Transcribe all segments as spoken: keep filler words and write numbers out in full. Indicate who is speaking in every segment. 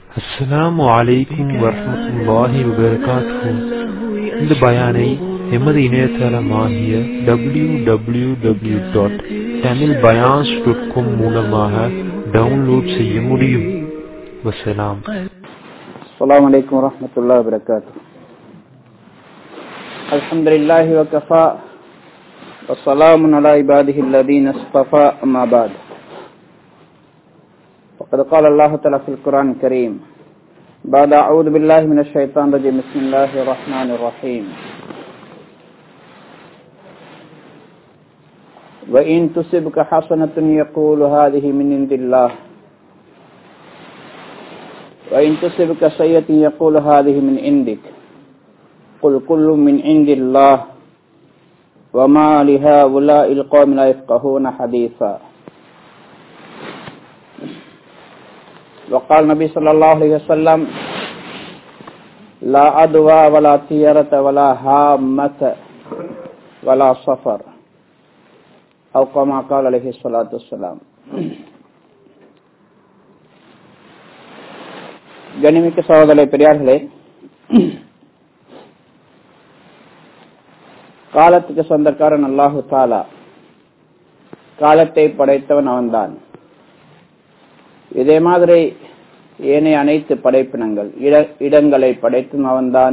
Speaker 1: அஸ்ஸலாமு அலைக்கும் வரஹ்மத்துல்லாஹி வபரகாத்துஹு. இந்த பயானை எமது இணையதளமாகிய W W W dot Tamil பயான்ஸ் டாட் காம் மூலமாக டவுன்லோட் செய்ய முடியும். வஸ்ஸலாம்.
Speaker 2: அஸ்ஸலாமு அலைக்கும் வரஹ்மத்துல்லாஹி வபரகாத்துஹு. அல்ஹம்துலில்லாஹி வகஃபா வஸ்ஸலாமுன் அலா இபாதிஹி அல்லதீன இஸ்தஃபா அம்மா பஅத். وقد قال الله تعالى في القرآن الكريم بعد أعوذ بالله من الشيطان الرجيم بسم الله الرحمن الرحيم وإن تصبك حسنة يقول هذه من عند الله وإن تصبك سيئة يقول هذه من عندك قل كل من عند الله وما لهؤلاء القوم لا يفقهون حديثا. وقال النبي صلى الله عليه وسلم لا عدوى ولا طيرة ولا هامة ولا سفر أو كما قال عليه الصلاة والسلام. கண்ணியமிக்க சகோதரர்களே, பெரியார்களே, காலத்துக்கு சொந்தக்காரன் அல்லாஹு தாலா. காலத்தை படைத்தவன் அவன்தான். இதே மாதிரி ஏனைய அனைத்து படைப்பினங்கள் இடங்களை படைத்தும் அவன்தான்,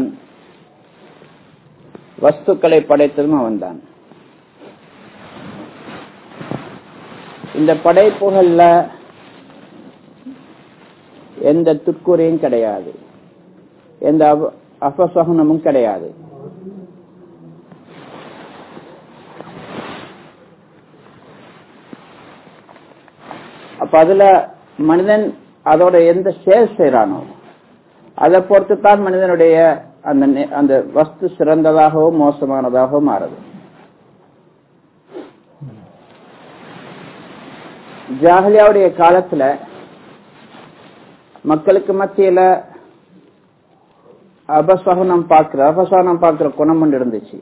Speaker 2: வஸ்துக்களை படைத்ததும் அவன்தான். இந்த படைப்புகள்ல எந்த துட்குறையும் கிடையாது, எந்த அபசகுனமும் கிடையாது. அப்ப அதுல மனிதன் அதோட எந்த செயல் செய்யறானோ அதை பொறுத்து தான் மனிதனுடைய அந்த அந்த வஸ்து சிறந்ததாகவும் மோசமானதாகவும் மாறுது. ஜாஹிலியாவுடைய காலத்துல மக்களுக்கு மத்தியில அபசகுனம் பார்க்கிற அபசகுனம் பார்க்கிற குணம் ஒன்று இருந்துச்சு.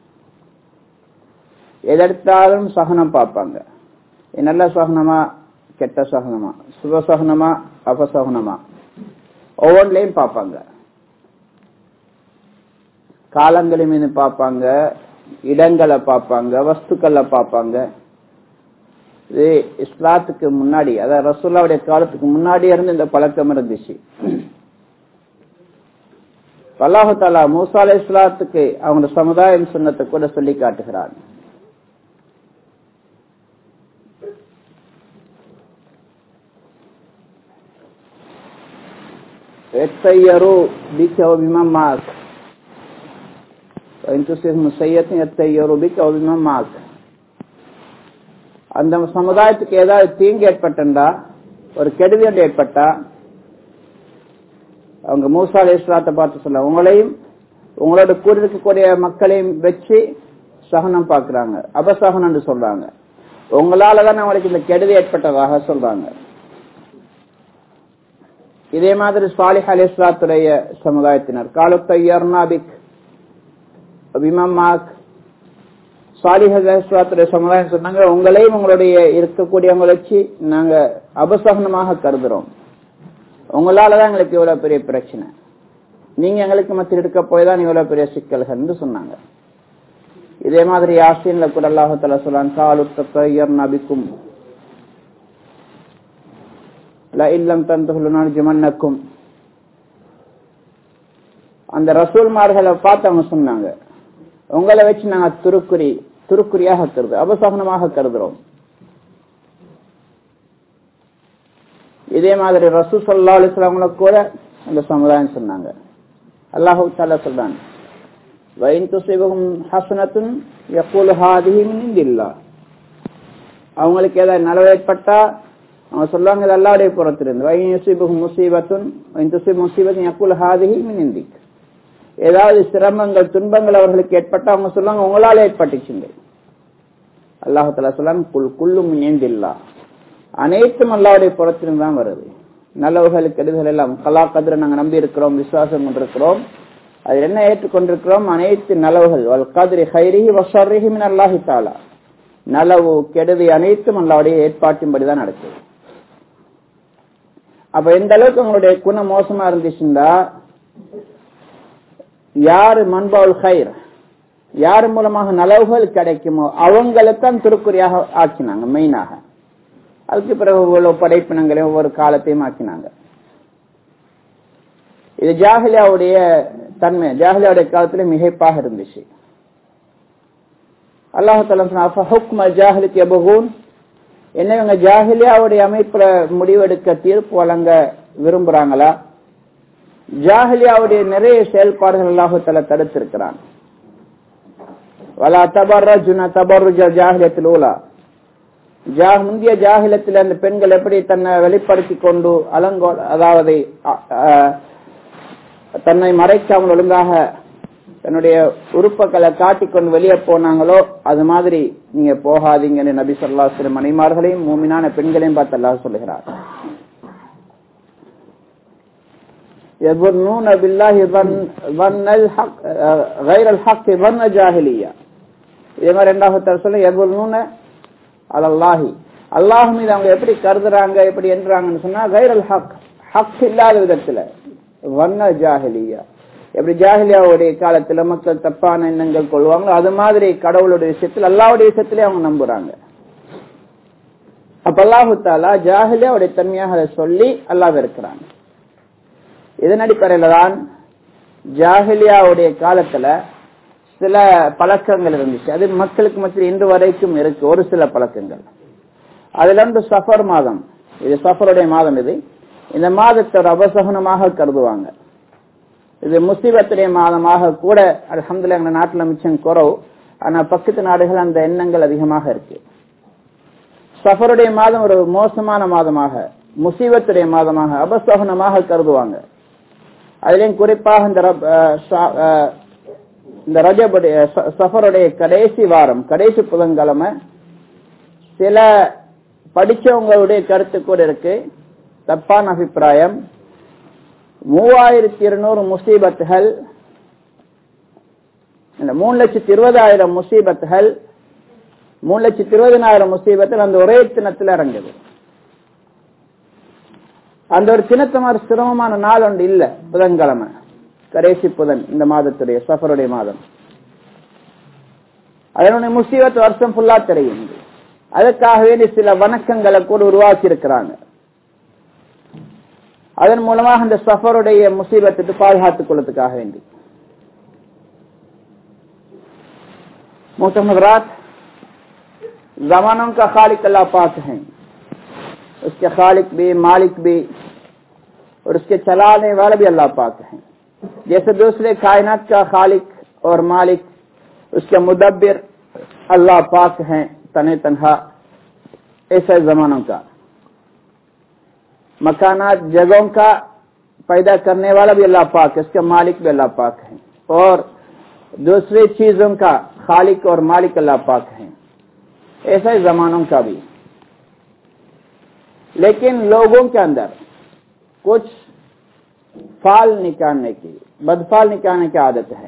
Speaker 2: எதெடுத்தாலும் சகுனம் பார்ப்பாங்க. நல்ல சகுனமா கெட்ட சகுனமா, சுபசகுனமா அபசகுனமா, ஒவ்வொன்றையும் பார்ப்பாங்க. காலங்களின் மீது பார்ப்பாங்க, இடங்களை பார்ப்பாங்க, வஸ்துக்களை பார்ப்பாங்க. இது இஸ்லாத்துக்கு முன்னாடி, அதாவது ரசூலுல்லாஹ்வுடைய காலத்துக்கு முன்னாடி இருந்து இந்த பழக்கம் இருந்துச்சு. அல்லாஹ் தஆலா மூசா அலைஹிஸ்ஸலாத்துக்கு அவங்க சமுதாயம் சுன்னத்தை கூட சொல்லி காட்டுகிறார். يتطيروا بك وبمن معك وإن تصبهم سيئة يتطيروا بك وبمن معك. அந்த சமுதாயத்துக்கு ஏதாவது தீங்கு ஏற்பட்டா, ஒரு கெடுதி ஏற்பட்டா, அவங்க மூசா அலைஹிஸ்ஸலாத்தை பார்த்து சொல்ல, உங்களையும் உங்களோட கூட இருக்கக்கூடிய மக்களையும் வச்சு சகனம் பார்க்கிறாங்க, அபசகனம் சொல்றாங்க. உங்களாலதான் அவங்களுக்கு இந்த கெடுதி ஏற்பட்டதாக சொல்றாங்க. இதே மாதிரி சாலிஹ் அலைஹிஸ்ஸலாத்துடைய சமுதாயத்தினர் காலு தய்யர்னா பிக் பிமம்மாக். சாலிஹ் அலைஹிஸ்ஸலாத்துடைய சமுதாயம் சொன்னாங்க, உங்களையும் உங்களுடைய இருக்கக்கூடியவங்களை வச்சு நாங்க அபசகனமாக கருதுறோம். உங்களாலதான் எங்களுக்கு இவ்வளவு பெரிய பிரச்சனை, நீங்க எங்களுக்கு மத்தியில் இருக்க போய்தான் இவ்வளவு பெரிய சிக்கல்கள் சொன்னாங்க. இதே மாதிரி யாசீன்ல கூட அல்லாஹ் தஆலா சொல்றான், காலு தய்யர்னா பிக்கும் அந்த ரசூல்மார்களை பார்த்து அவங்க சொன்னாங்க, உங்களை வச்சு நாங்க துருக்குறி துருக்குறியாக கருது அபசகனமாக கருதுறோம். இதே மாதிரி ரசூல் ஸல்லல்லாஹு அலைஹி வஸல்லம் கூட அந்த சமுதாயம் சொன்னாங்க. அல்லாஹ் தஆலா சொல்றான், வஇன் துஸிபஹும் ஹஸனத்துன் யகூலு ஹாதிஹி மின் இன்தில்லாஹ். அவங்களுக்கு ஏதாவது நலவு ஏற்பட்டா அவங்க சொல்லுவாங்க, இது அல்லாஹ்வுடைய புறத்திலிருந்து. ஏதாவது சிரமங்கள் துன்பங்கள் அவர்களுக்கு ஏற்பட்டா அவங்க சொல்லுவாங்க, உங்களால ஏற்பட்டுச்சுங்க. அல்லாஹ் தஆலா சொல்றான், குல் குல்லு மின் இன்தில்லாஹ். அனைத்தும் அல்லாஹ்வுடைய புறத்திலிருந்து தான் வருது. நல்லவர்கள் கெடுதல் எல்லாம் கலா கதிர நாங்க நம்பி இருக்கிறோம், விசுவாசம் கொண்டிருக்கிறோம். அது என்ன ஏற்றுக்கொண்டிருக்கிறோம்? அனைத்து நலவுகள் வல் கத்ரி ஹைரிஹி வ ஷர்ரிஹி மின் அல்லாஹி தஆலா. நலவு கெடுதி அனைத்தும் அல்லாஹ்வுடைய ஏற்பாட்டின்படிதான் நடக்குது. அப்ப எந்த அளவுக்கு உங்களுடைய குணம் மோசமா இருந்துச்சுன்னா, யாரு மன்பாவுல் ஹைர், யாரு மூலமாக நலவுகள் கிடைக்குமோ அவங்களுக்கும் திருக்குறியாக ஆக்கினாங்க மெயினாக. அதுக்கு பிறகு ஒவ்வொரு படைப்பினங்களையும் ஒவ்வொரு காலத்தையும் ஆக்கினாங்க. இது ஜாஹிலியாவுடைய தன்மை, ஜாஹிலியாவுடைய காலத்துல மிகைப்பாக இருந்துச்சு. அல்லாஹ் தஆலா சொன்னார், ஹுக்ம ஜாஹிலியத் யபூன், என்ன இவங்க ஜாஹிலியாவுடைய அமைப்புல முடிவெடுக்க தீர்ப்பு வழங்க விரும்புறாங்களா? ஜாஹிலியாவுடைய நிறைய செயல்பாடுகள் அல்லாஹ் தஆலா தடுத்திருக்கிறான். வலா தபர்ரஜுன தபர்ருஜ ஜாஹிலியத்துல் ஊலா, முந்திய ஜாஹிலியத்தில் அந்த பெண்கள் எப்படி தன்னை வெளிப்படுத்தி கொண்டு அலங்கோ அதாவது தன்னை மறைக்காமல் ஒழுங்காக தன்னுடைய உறுப்புகளை காட்டிக்கொண்டு வெளியே போனாங்களோ அது மாதிரி நீங்க போகாதீங்கன்னு நபி ஸல்லல்லாஹு அலைஹி வஸல்லம் மனைமார்களையும் மூமினான பெண்களையும் பார்த்து அல்லாஹ் சொல்லுகிறார். يظنون بالله ظن الحق غير الحق ظن جاهلية. இதே மாதிரி இரண்டாவது சொல்ல يظنون على الله, அல்லாஹ் மீது அவங்க எப்படி கருதுறாங்க எப்படி என்றாங்கன்னு சொன்னா கைரல் ஹக், ஹக் இல்லாத விதத்துல வண்ண ஜாஹிலியா, எப்படி ஜாஹிலியாவுடைய காலத்துல மக்கள் தப்பான எண்ணங்கள் கொள்வாங்களோ அது மாதிரி கடவுளுடைய விஷயத்தில் அல்லாஹ்வுடைய விஷயத்திலே அவங்க நம்புறாங்க. அப்ப அல்லாஹு தஆலா ஜாஹிலியாவுடைய தன்மையாக அதை சொல்லி அல்லாஹ் இருக்கிறாங்க. இதன் அடிப்படையில தான் ஜாஹிலியாவுடைய காலத்துல சில பழக்கங்கள் இருந்துச்சு, அது மக்களுக்கு மத்தியில் இன்று வரைக்கும் இருக்கு. ஒரு சில பழக்கங்கள், அதுல இருந்து சஃபர் மாதம், இது சஃபருடைய மாதம், இது இந்த மாதத்தை ஒரு அபசகுனமாக கருதுவாங்க. இது முசீபத்துடைய மாதமாக கூட அல்ஹம்துலில்லாஹ் எங்க நாட்டுல மிச்சம் குறவு, ஆனா பக்கத்து நாடுகள் அந்த எண்ணங்கள் அதிகமாக இருக்கு. சஃபருடைய மாதம் ஒரு மோசமான மாதமாக, முசீபத்துடைய மாதமாக, அபசகுனமாக கருதுவாங்க. அதுலயும் குறிப்பாக இந்த இந்த ரஜபுடைய சஃபருடைய கடைசி வாரம், கடைசி புதன்கிழமை, சில படிச்சவங்களுடைய கருத்து கூட இருக்கு, தப்பான அபிப்பிராயம், மூவாயிரத்தி இருநூறு முசீபத்துகள், மூணு லட்சத்தி இருபதாயிரம் முசீபத்துகள், மூணு லட்சத்தி இருபதினாயிரம் முசீபத்தில் அந்த ஒரே தினத்தில் இறங்குது. அந்த ஒரு தினத்து மாதிரி சிரமமான நாள் ஒன்று இல்ல, புதன்கிழமை கடைசி புதன், இந்த மாதத்துடைய சஃபருடைய மாதம். அதனுடைய முசீபத் வருஷம் ஃபுல்லா தெரியும். அதுக்காக வேண்டி சில வணக்கங்களை கூட உருவாக்கி இருக்கிறாங்க. அதன் மூலமாக இந்த சஃபருடைய முசீபத்துக்கு பாதுகாத்துக் கொள்வதற்காக வேண்டி. मोहतरम जमानों का खालिक अल्लाह पाक है, उसके खालिक भी मालिक भी और उसके चलाने वाले भी अल्लाह पाक हैं। जैसे दूसरे कायनात का खालिक और मालिक उसके मुदब्बिर अल्लाह पाक हैं तने तन्हा, ऐसे जमानों का मकानात जगहों का पैदा करने वाला भी अल्लाह पाक है, उसके मालिक भी अल्लाह पाक हैं, और दूसरी चीजों का खालिक और मालिक अल्लाह पाक हैं, ऐसे जमानों का भी। लेकिन लोगों के अंदर कुछ फाल निकालने की, बदफाल निकालने की आदत है।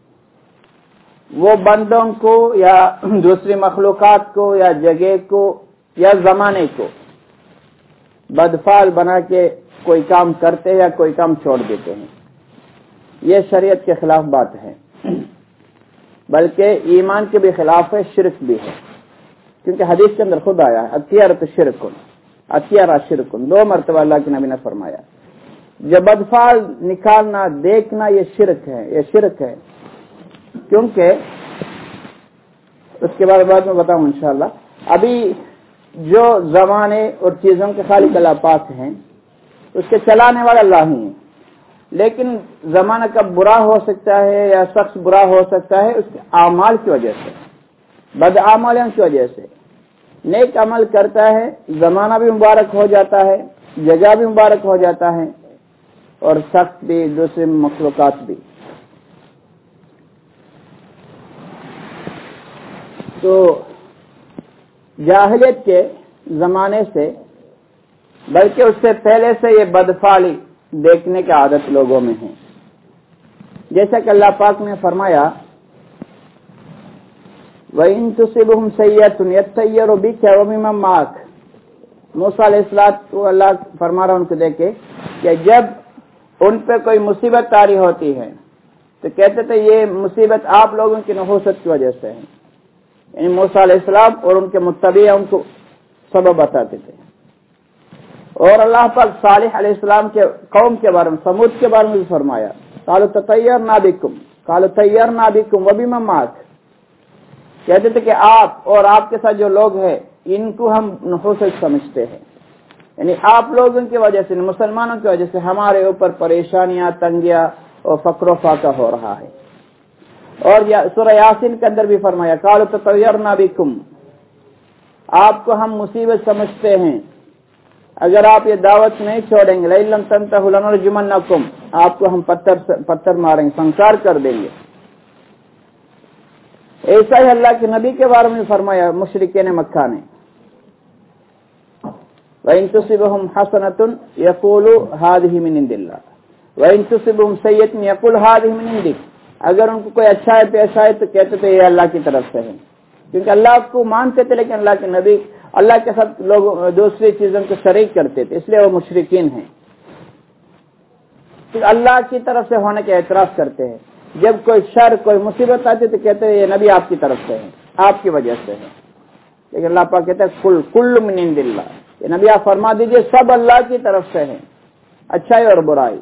Speaker 2: वो बंदों को या दूसरी मखलूकात को या जगह को या जमाने को बदफाल बना के कोई काम करते हैं या कोई काम छोड़ देते हैं। ये शरीयत के खिलाफ बात है, बल्कि ईमान के भी खिलाफ है, शिरक भी है। क्योंकि हदीस के अंदर खुद आया है अतियारत शिरकुन, अतियारा शिरकुन, दो मरतबा अल्लाह के नबी ने फरमाया। जब बदफाल निकालना देखना ये शिरक है, ये शिरक है। क्योंकि उसके बाद बाद में बताऊं इंशाअल्लाह। अभी जो जमाने और चीजों के खालिक अल्लाह पाक हैं, उसके चलाने वाला अल्लाह ही है। लेकिन जमाना कब बुरा हो सकता है या शख्स बुरा हो सकता है उसके आमाल की वजह से, बद आमालों की वजह से। नेक अमल करता है, जमाना भी मुबारक हो जाता है, जगह भी मुबारक हो जाता है, और शख्स भी, दूसरे मखलूकात भी। तो जाहिलियत के जमाने से, बल्कि उससे पहले से ये बदफाली देखने की आदत लोगों में है। जैसा कि अल्लाह पाक ने फरमाया, वइन तुसिबहुम सय्यतुन यतय्यरु बिका व मिम्मन माक, موسیٰ علیہ السلام کو اللہ فرما رہا ان کو دیکھے کہ جب ان پہ کوئی مصیبت طاری ہوتی ہے تو کہتے تھے یہ مصیبت آپ لوگوں کی نحوست کی وجہ سے ہے. یعنی موسیٰ علیہ السلام اور ان کے متبع ان کو سبب بتاتے تھے. اور اللہ پاک صالح علیہ السلام کے قوم کے بارے میں، سمود کے بارے میں بھی فرمایا قالوا تطیرنا بکم قالوا طیرنا بکم وبمن معک، کہتے تھے کہ آپ اور آپ کے ساتھ جو لوگ ہیں ان کو ہم نحوست سمجھتے ہیں. یعنی آپ لوگوں کی وجہ سے، مسلمانوں کی وجہ سے ہمارے اوپر پریشانیاں، تنگیاں اور فقر و فاقہ ہو رہا ہے. اور سورہ یاسین کے اندر بھی فرمایا قالوا تطیرنا بکم، آپ کو ہم مصیبت سمجھتے ہیں اگر آپ یہ دعوت نہیں چھوڑیں گے. لئن لم تنتہوا لنرجمنکم، آپ کو ہم پتھر پتھر ماریں گے، سنسار کر دیں گے. ایسا ہی اللہ کے نبی کے بارے میں فرمایا مشرکین مکہ نے وَإِن تُصِبْهُمْ حَسَنَةٌ يَقُولُوا هَذِهِ مِنْ عِنْدِ اللَّهِ وَإِن تُصِبْهُمْ سَيِّئَةٌ يَقُولُوا هَذِهِ مِنْ عِنْدِكَ، اگر ان کو کوئی اچھا ہے پیش آئے تو کہتے تھے یہ اللہ کی طرف سے ہے، کیونکہ اللہ کو مانتے تھے لیکن اللہ کے نبی اللہ کے ساتھ لوگ دوسری چیزوں کو شریک کرتے تھے، اس لیے وہ مشرکین ہیں. تو اللہ کی طرف سے ہونے کے اعتراف کرتے ہیں. جب کوئی شر کوئی مصیبت آتی تو کہتے ہیں یہ نبی آپ کی طرف سے ہے، آپ کی وجہ سے ہے. لیکن اللہ پاک کہتا ہے کل کل من عند اللہ، یہ نبی آپ فرما دیجئے سب اللہ کی طرف سے ہے، اچھائی اور برائی.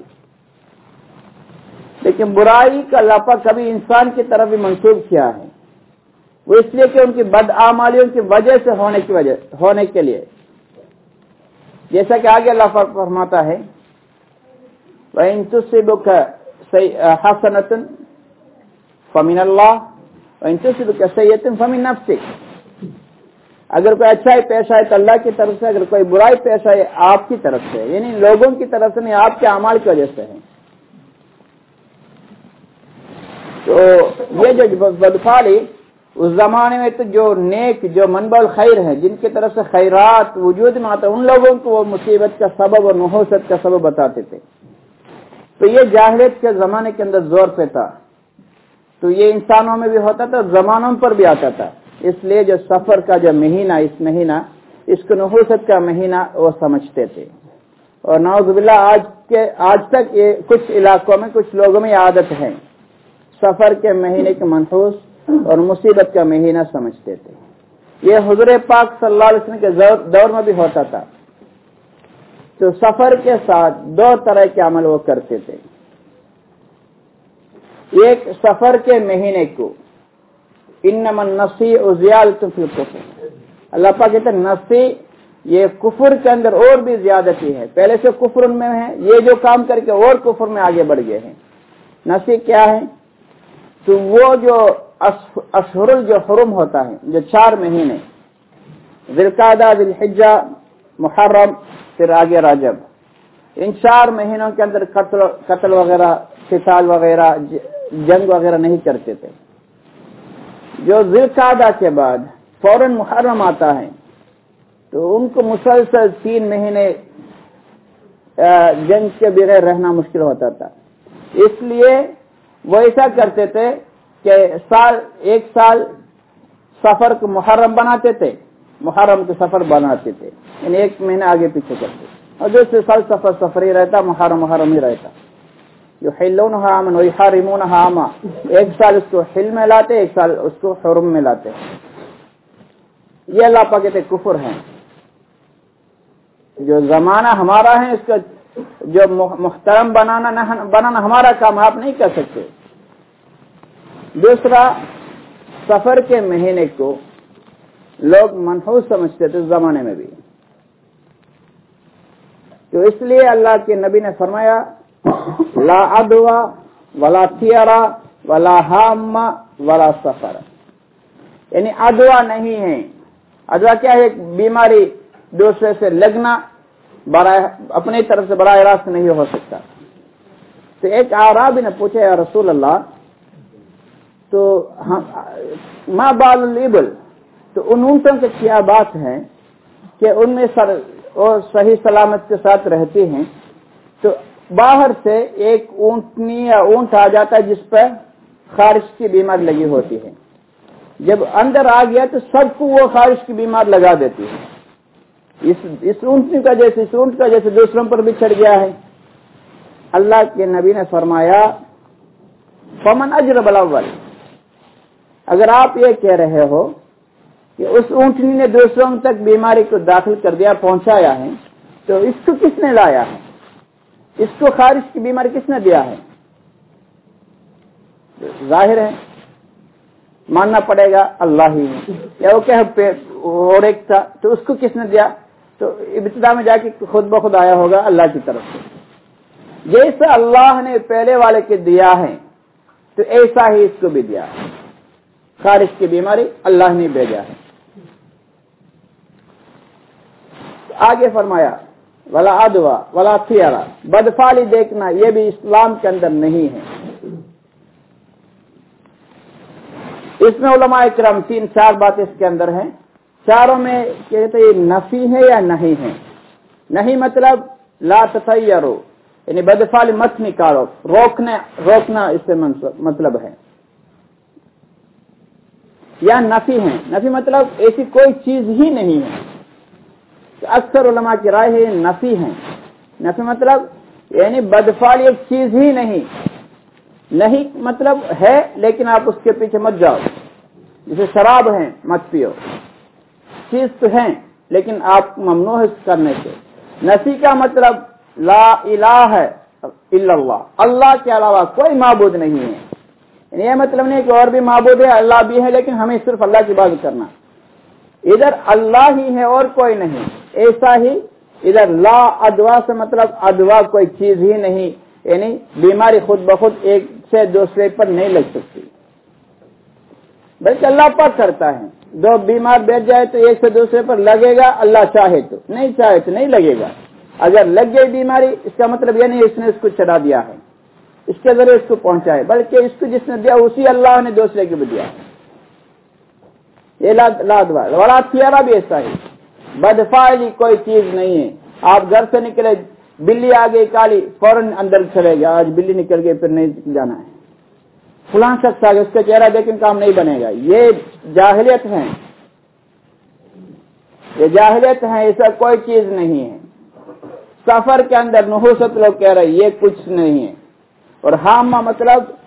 Speaker 2: لیکن برائی کا اللہ پاک کبھی انسان کی طرف بھی منسوب کیا ہے، وہ اس لیے کہ ان کی بدعمالیوں کی وجہ سے ہونے کی وجہ ہونے کے لیے. جیسا کہ آگے اللہ پاک فرماتا ہے وَإِن تُصِبْكَ حَسَنَةٌ فَمِنَ اللَّهِ وَإِن تُصِبْكَ سَيِّئَةٌ فَمِن نَفْسِكَ، اگر کوئی اچھائی پیش آئے تو اللہ کی طرف سے، اگر کوئی برائی پیش آئے آپ کی طرف سے، یعنی لوگوں کی طرف سے نہیں، آپ کے اعمال کی وجہ سے ہے. تو یہ جو بدفعلی اس زمانے میں تو جو نیک جو منبع الخیر ہیں جن کی طرف سے خیرات وجود میں آتا ان لوگوں کو وہ مصیبت کا سبب اور نحوست کا سبب بتاتے تھے. تو یہ جاہلیت کے زمانے کے اندر زور پہ تھا، تو یہ انسانوں میں بھی ہوتا تھا اور زمانوں پر بھی آتا تھا. اس لیے جو سفر کا جو مہینہ اس مہینہ اس کو نحوست کا مہینہ وہ سمجھتے تھے. اور نعوذ باللہ آج کے آج تک یہ کچھ علاقوں میں کچھ لوگوں میں عادت ہے سفر کے مہینے کے منحوس اور مصیبت کا مہینہ سمجھتے تھے. یہ حضور پاک صلی اللہ علیہ وسلم کے دور میں بھی ہوتا تھا. تو سفر کے ساتھ دو طرح کے عمل وہ کرتے تھے. ایک سفر کے مہینے کو انما النسیء زیادۃ فی الکفر، اللہ پاک کہتے ہیں نسیء یہ کفر کے اندر اور بھی زیادتی ہے، پہلے سے کفر میں ہے، یہ جو کام کر کے اور کفر میں آگے بڑھ گئے ہیں. نسیء کیا ہے؟ تو وہ جو اشہر جو حرم ہوتا ہے، جو چار مہینے ذی القعدہ، ذی الحجہ، محرم، پھر آگے رجب، ان چار مہینوں کے اندر قتل قتل وغیرہ، قتال وغیرہ، جنگ وغیرہ نہیں کرتے تھے. جو ذی القعدہ کے بعد فوراً محرم آتا ہے تو ان کو مسلسل تین مہینے جنگ کے بغیر رہنا مشکل ہوتا تھا. اس لیے وہ ایسا کرتے تھے کہ سال ایک سال سفر کو محرم بناتے تھے، محرم کے سفر بناتے تھے، یعنی ایک مہینہ آگے پیچھے کرتے، اور دوسرے سال سفر سفر ہی رہتا، محرم محرم ہی رہتا. جو حلونہا عاما ویحرمونہا عاما، ایک سال اس کو حل میں لاتے، ایک سال اس کو حرم میں لاتے. یہ اللہ پاک کہتے کفر ہے. جو زمانہ ہمارا ہے اس کا جو محترم بنانا بنانا ہمارا کام، آپ نہیں کر سکتے. دوسرا، سفر کے مہینے کو لوگ منحوس سمجھتے تھے اس زمانے میں بھی. تو اس لیے اللہ کے نبی نے فرمایا لا عدوى ولا طیرہ ولا حام ولا سفر، یعنی عدوہ نہیں ہے. عدوہ کیا ہے؟ ایک بیماری دوسرے سے لگنا، اپنی طرف سے براہ راست نہیں ہو سکتا. تو ایک اعرابی نے پوچھا یا رسول اللہ تو ما بال الابل، تو ان اونٹوں کی کیا بات ہے کہ ان میں سر اور صحیح سلامت کے ساتھ رہتی ہیں، تو باہر سے ایک اونٹنی یا اونٹ آ جاتا ہے جس پر خارش کی بیماری لگی ہوتی ہے، جب اندر آ گیا تو سب کو وہ خارش کی بیمار لگا دیتی ہے. इस इस ऊंटनी का जैसे इस ऊंट का जैसे दूसरों पर भी चढ़ गया है। अल्लाह के नबी ने फरमाया फमन अजरबल अव्वल, अगर आप ये कह रहे हो कि उस ऊंटनी ने दूसरों तक बीमारी को दाखिल कर दिया, पहुंचाया है, तो इसको किसने लाया है? इसको खारिज की बीमारी किसने दिया है? जाहिर है मानना पड़ेगा अल्लाह ही है। या वो क्या और एक था तो उसको किसने दिया? तो इब्तिदा में जाके खुद ब खुद आया होगा अल्लाह की तरफ से। जैसे अल्लाह ने पहले वाले के दिया है तो ऐसा ही इसको भी दिया है। खारिज की बीमारी अल्लाह ने भेजा है। आगे फरमाया वला अदवा वला थियारा, बदफाली देखना ये भी इस्लाम के अंदर नहीं है। इसमें उलमा इकराम तीन चार बातें इसके अंदर हैं। चारों में कहते ये नफी है या नहीं है। नहीं मतलब ला ततय्यरो, यानी बदफाली मत निकालो, रोकने रोकना इससे मतलब है, या नफी है। नफी मतलब ऐसी कोई चीज ही नहीं है। तो अक्सर उलमा की राय है नफी है। नफी मतलब यानी बदफाली एक चीज ही नहीं, नहीं मतलब है लेकिन आप उसके पीछे मत जाओ। जैसे शराब है मत पियो, चीज तो है लेकिन आप ममनू है करने से। नफी का मतलब ला इलाहा इल्लल्लाह, अल्लाह के अलावा कोई माबूद नहीं है। यह मतलब नहीं कि और भी माबूद है, अल्लाह भी है, लेकिन हमें सिर्फ अल्लाह की इबादत करना। इधर अल्लाह ही है और कोई नहीं, ऐसा ही इधर ला अदवा से मतलब अदवा कोई चीज ही नहीं, यानी बीमारी खुद ब खुद एक से दूसरे पर नहीं लग सकती, बल्कि अल्लाह पाक करता है। जो बीमार बैठ जाए तो एक से दूसरे पर लगेगा, अल्लाह चाहे तो, नहीं चाहे तो नहीं लगेगा। अगर लग गई बीमारी इसका मतलब यह नहीं इसने इसको चढ़ा दिया है, इसके जरिए इसको पहुंचाए, बल्कि इसको जिसने दिया उसी अल्लाह ने दूसरे को भी दिया। ये लादवा वला थियारा भी ऐसा ही, बदफाली कोई चीज नहीं है। आप घर से निकले, बिल्ली आ गई काली, फौरन अंदर चले गया, आज बिल्ली निकल गई फिर नहीं जाना है। फलां शख्स आ गया, उसका चेहरा देखें काम नहीं बनेगा। ये जाहिलियत है, ये जाहिलियत है, ऐसा कोई चीज नहीं है। सफर के अंदर नहुसत लोग कह रहे ये कुछ नहीं है। और हामा मतलब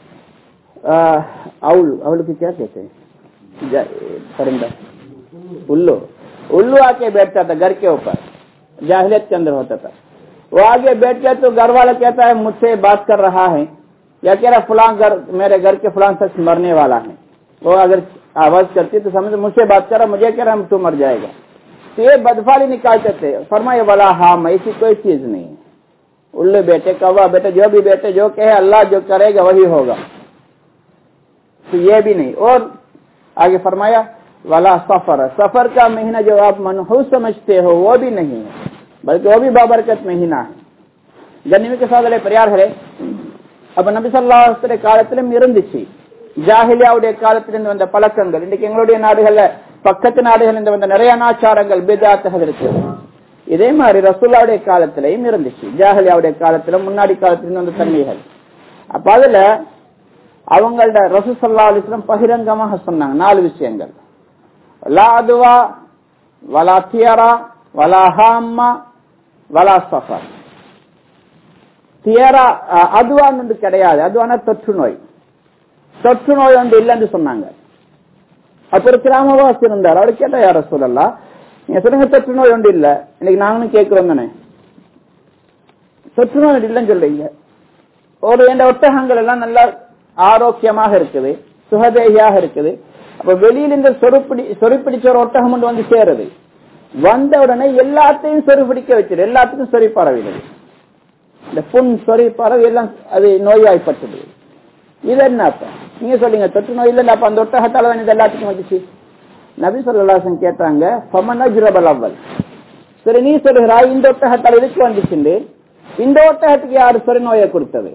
Speaker 2: आउल, आउल की क्या कहते हैं परिंदा, उल्लू। उल्लू आके बैठता था घर के ऊपर, जाहिलियत के अंदर होता था। वो आगे बैठ गया तो घर वाला कहता है मुझसे बात कर रहा है, या कह रहा फलां घर, मेरे घर के फलां शख्स मरने वाला है। वो अगर आवाज करती तो समझ मुझसे बात कर रहा, मुझे कह रहा तू मर जाएगा। तो ये बदफाली निकालते थे। फरमाए वाला हाँ ऐसी कोई चीज नहीं है। उल्लू बेटे, कौवा बेटे, जो भी बेटे, जो कहे अल्लाह जो करेगा वही होगा, तो ये भी नहीं। और आगे फरमाया वाला सफर, सफर का महीना जो आप मनहूस समझते हो वो भी नहीं है, बल्कि वो भी बाबरकत महीना है। गनिमी के साथ परियार है। அப்ப நபி ஸல்லல்லாஹு அலைஹி வஸல்லம் காலத்திலும் இருந்துச்சு. ஜாஹிலியாவுடைய காலத்திலிருந்து வந்த பழக்கங்கள், இன்னைக்கு எங்களுடைய நாடுகள்ல பக்கத்து நாடுகள் இந்த வந்த நிறைய அனாச்சாரங்கள் பிதாத்துகள் இருக்கு. இதே மாதிரி ரசூலுல்லாஹ்வுடைய காலத்திலையும் இருந்துச்சு. ஜாஹிலியாவுடைய காலத்துல முன்னாடி காலத்துல வந்த தன்மைகள். அப்ப அதுல அவங்களோட ரசூல் ஸல்லல்லாஹு அலைஹி வஸல்லம் பகிரங்கமாக சொன்னாங்க நாலு விஷயங்கள். லா அதுவா வலா தியரா வலா ஹாம்மா வலா சஃபர். தியரா அதுவான் ஒன்று கிடையாது, அதுவான தொற்று நோய், தொற்று நோய் ஒன்று இல்லைன்னு சொன்னாங்க. அப்ப ஒரு கிராமவாசி இருந்தார், அவரு கேட்டா யார சொல்லலாம், நீங்க சொல்லுங்க தொற்று நோய் ஒன்று இல்ல, இன்னைக்கு நாங்களும் கேட்கிறோம் தானே, தொற்று நோய் இல்லைன்னு சொல்றீங்க. ஒரு எந்த ஒட்டகங்கள் எல்லாம் நல்லா ஆரோக்கியமாக இருக்குது, சுகதேகியாக இருக்குது. அப்ப வெளியில இந்த சொருப்பிடி சொறிப்பிடிச்ச ஒரு ஒட்டகம் ஒன்று வந்து சேருது, வந்த உடனே எல்லாத்தையும் சொறிப்பிடிக்க வச்சிரு, எல்லாத்துக்கும் சொறி பரவிடுது. இந்த புண் சொறி பரவி எல்லாம் அது நோய்வாய்ப்பட்டது. இது என்ன அப்ப நீங்க சொல்றீங்க தொற்று நோய் இல்ல, அப்ப அந்த ஒட்டகத்தால இது எல்லாத்துக்கும் வந்துச்சு. நபி ஸல்லல்லாஹு அலைஹி வஸல்லம் கேட்டாங்க ஃபமன் அஜ்ரபல் அவ்வல், சரி நீ சொல்கிறாய் இந்த ஒட்டகத்தால இதுக்கு வந்துச்சு, இந்த ஒட்டகத்துக்கு யாரு சொறி நோயை கொடுத்தது?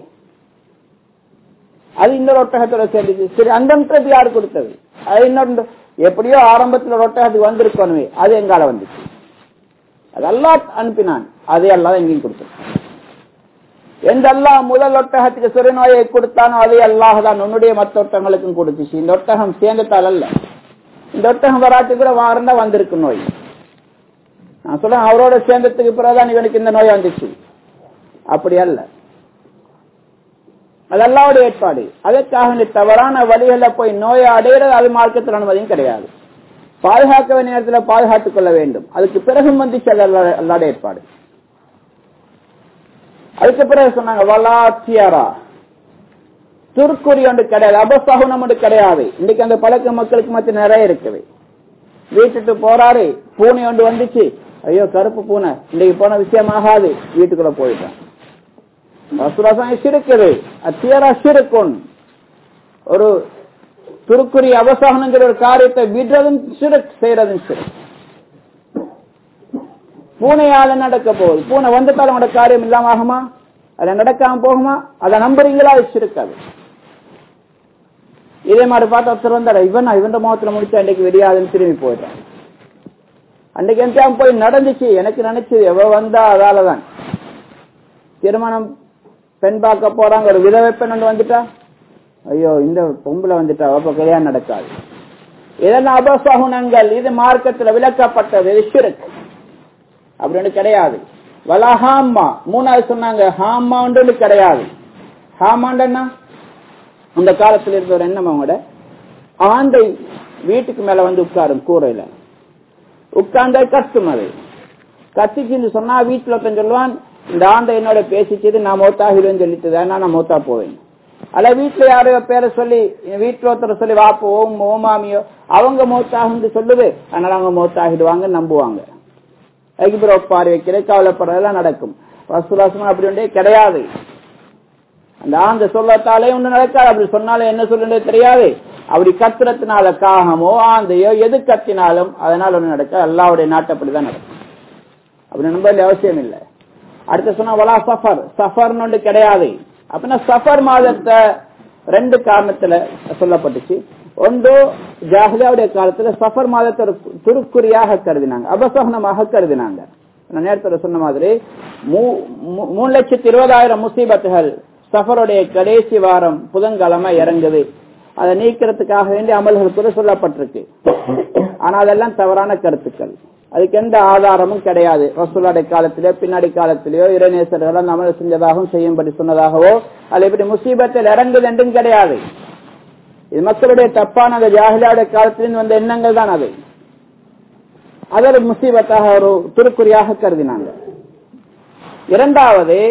Speaker 2: அது இன்னொரு ஒட்டகத்தோட சேர்ந்துச்சு. சரி அந்த யாரு கொடுத்தது? அது இன்னொரு எப்படியோ ஆரம்பத்தில் ஒரு ஒட்டகத்துக்கு வந்திருக்கணுமே, அது எங்கால வந்துச்சு? அது அல்லாஹ் அனுப்பினான், அதே அல்லாஹ் எங்கேயும் கொடுத்தது. எந்த அல்லாஹ் முதல் ஒட்டகத்துக்கு சொறி நோயை கொடுத்தானோ அதே அல்லாஹ் தான் உன்னுடைய மற்ற ஒட்டகங்களுக்கும் கொடுத்துச்சு. இந்த ஒட்டகம் சேர்ந்ததால் அல்ல, இந்த ஒட்டகம் வராட்டி கூட வாரண்டா வந்திருக்கு நோய். நான் சொல்றேன் அவரோட சேர்ந்ததுக்கு பிறகுதான் இவனுக்கு இந்த நோய் வந்துச்சு, அப்படி அல்ல. அது அல்லாஹ்வுடைய ஏற்பாடு. அதற்காக தவறான வழிகளை போய் நோயை அடைகிறது அது மார்க்கத்தில் அனுமதியும் கிடையாது. பாதுகாக்க வேண்டிய நேரத்தில் பாதுகாத்துக் கொள்ள வேண்டும். அதுக்கு பிறகு வந்துச்சு அல்லாஹ்வுடைய ஏற்பாடு. அதுக்கு பிறகு சொன்னாங்க வலா தியாரா, துர்க்குறி ஒன்று கிடையாது, அபசகுனம் ஒன்று கிடையாது. இன்னைக்கு அந்த பழக்க மக்களுக்கு மத்திய நிறைய இருக்குது. வீட்டுக்கு போறாரு, பூனை ஒன்று வந்துச்சு, ஐயோ கருப்பு பூனை, இன்னைக்கு போன விஷயம் ஆகாது, வீட்டுக்குள்ள போயிட்டான். இருக்குது அத்தியாரா சிறுக்கும், ஒரு துருக்குறி அபசகனங்கிற ஒரு காரியத்தை விடுறதும் சிறு, செய்யறதும் சிறு. பூனையால நடக்க போகுது, பூனை வந்துட்டாலும் உங்களோட காரியம் இல்லாம ஆகுமா? அதை நடக்காம போகுமா? அதை நம்புறீங்களா? அது சிறுக்காது. இதே மாதிரி பார்த்து ஒருத்தர் வந்தாரு, இவன் இவன் முகத்துல முடிச்சா அன்றைக்கு வெடியாதுன்னு திரும்பி போயிட்டான். அன்றைக்கு எந்த போய் நடந்துச்சு, எனக்கு நினைச்சது எவ்வளவு வந்தா அதாலதான். திருமணம் பெண் பார்க்க போறாங்க, ஒரு விதவை பெண் ஒன்று வந்துட்டா, ஐயோ இந்த பொம்பளை வந்துட்டா அப்ப கல்யாணம் நடக்காது. இதெல்லாம் அபசகுனங்கள், இது மார்க்கத்தில் விளக்கப்பட்டது, இது ஷிர்க் அப்படின்னு கிடையாது. வலா ஹாமா, மூணாவது சொன்னாங்க ஹாமா ஒன்று கிடையாது. ஹாமாண்டன்னா அந்த காலத்தில் இருக்க ஒரு எண்ணம், அவங்களோட ஆந்தை வீட்டுக்கு மேல வந்து உட்காரும், கூரையில உட்கார்ந்த கஷ்டம். அது கத்திச்சுன்னு சொன்னா வீட்டுல ஒருத்தன் சொல்லுவான், இந்த ஆந்தை என்னோட பேசிச்சது நான் மௌத்தாகிடுவேன்னு சொல்லிட்டு நான் மௌத்தா போவேன். அல்ல வீட்டுல யாரையோ பேரை சொல்லி வீட்டுல ஒருத்தர சொல்லி வாப்போ ஓம் ஓமாமியோ அவங்க மௌத்தாகுன்னு சொல்லுது, அதனால அவங்க மௌத்தாகிடுவாங்க நம்புவாங்க. அதுக்கு பிறகு ஒப்பாரி வைக்கிற கவலைப்படுறதெல்லாம் நடக்கும். ரசூலுல்லாஹ் அப்படி ஒன்றே கிடையாது. அந்த ஆந்த சொல்லத்தாலே ஒண்ணு நடக்காது, அப்படி சொன்னாலே என்ன சொல்லுன்றே தெரியாது. அப்படி கத்துறதுனால காகமோ ஆந்தையோ எது கத்தினாலும் அதனால ஒண்ணு நடக்காது. அல்லாஹ்வுடைய நாட்டப்படிதான் நடக்கும், அப்படி நம்ப வேண்டிய அவசியம் இல்லை. அடுத்து சொன்னா வலா சஃபர், சஃபர்னு ஒன்று கிடையாது. அப்படின்னா சஃபர் மாதத்தை ரெண்டு காரணத்துல சொல்லப்பட்டுச்சு. ஒன்று ஜாஹிலியாவுடைய காலத்துல சஃபர் மாதத்தை ஒரு துருக்குறியாக கருதினாங்க, அபசகனமாக கருதினாங்க. நான் நேரத்துல சொன்ன மாதிரி மூணு லட்சத்தி இருபதாயிரம் முசீபத்துகள் சஃபருடைய கடைசி வாரம் புதன்கிழமை இறங்குது. அதை நீக்கிறதுக்காக வேண்டிய அமல்கள் கூட சொல்லப்பட்டிருக்கு. ஆனா அதெல்லாம் தவறான கருத்துக்கள், அதுக்கு எந்த ஆதாரமும் கிடையாது. ரசூலுல்லாஹ் காலத்திலேயோ பின்னாடி காலத்திலேயோ இறைநேசர்கள் அந்த அமல் செஞ்சதாகவும் செய்யும்படி சொன்னதாகவோ அது எப்படி முசீபத்தில் இறங்குது என்றும் கிடையாது. இது மக்களுடைய தப்பான அந்த ஜாஹிலியாவுடைய காலத்திலிருந்து வந்த எண்ணங்கள் தான். அது அதோட முசீபத்தாக ஒரு துருக்குறியாக கருதினாங்க. இரண்டாவது